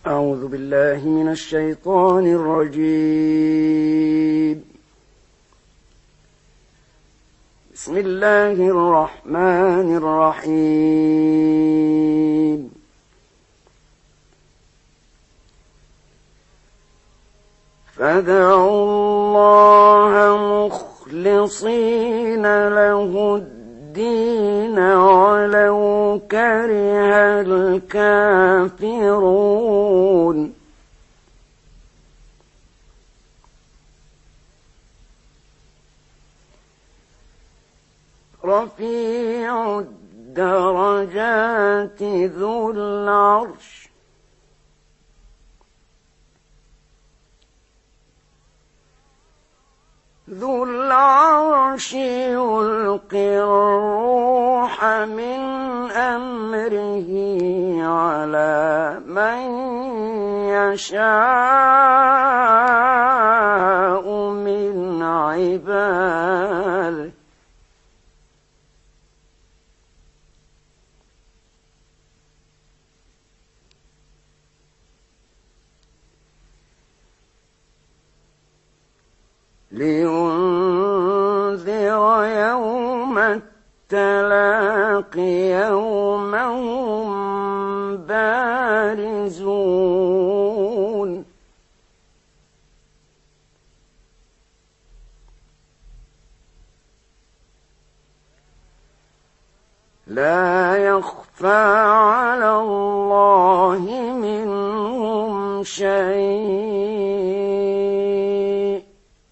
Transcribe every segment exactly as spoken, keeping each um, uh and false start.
أعوذ بالله من الشيطان الرجيم. بسم الله الرحمن الرحيم. فادعوا الله مخلصين له الدين ولو كره الكافرون. رفيع الدرجات ذو العرش ذو العرش يلقي الروح من أمره على من يشاء من عباده لينذر يوم التلاق يوم هم بارزون لا يخفى على الله منهم شيء.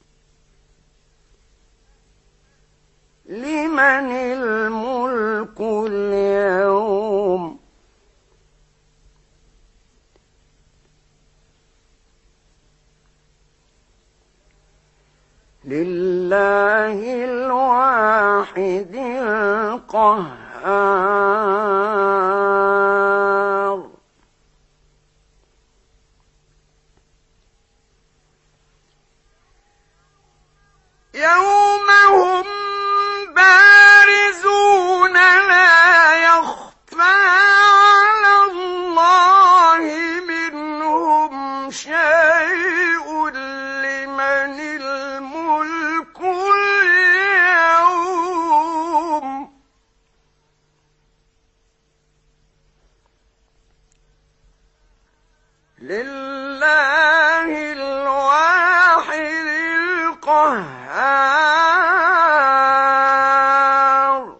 لمن الملك اليوم لله الواحد القهار. يوم هم بارزون لا يخفى على الله منهم شيء. لمن الملك اليوم لله الواحد القهار.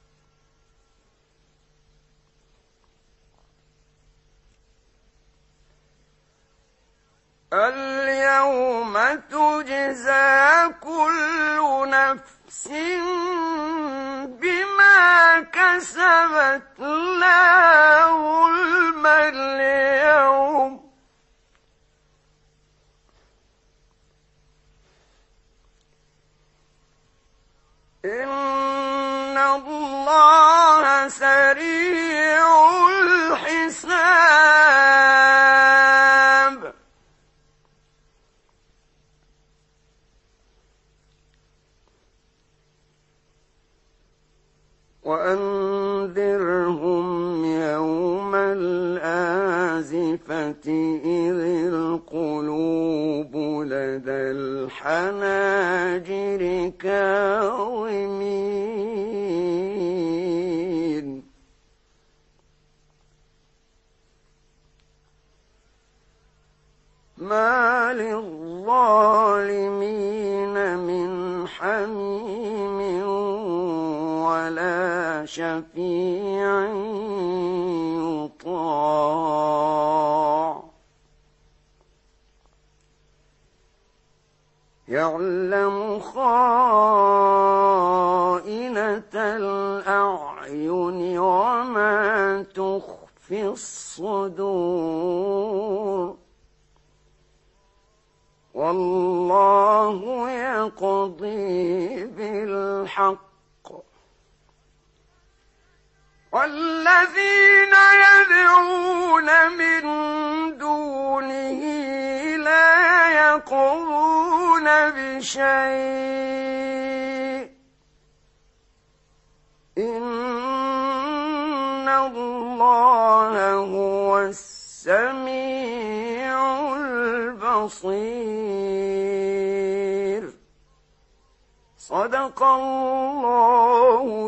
اليوم تجزى كل نفس بما كسبت لا ظلم اليوم. إن الله سريع الحساب. وأنذرهم يوم الآزفة إذ القلوب لدى الحناجر كاظمين ما للظالمين من حميم ولا شفيع يطاع. يعلم خائنة الأعين وما تخفي الصدور. والله يقضي بالحق والذين يدعون من دونه لا يقضون بشيء. إن الله هو السميع بصير. صدق الله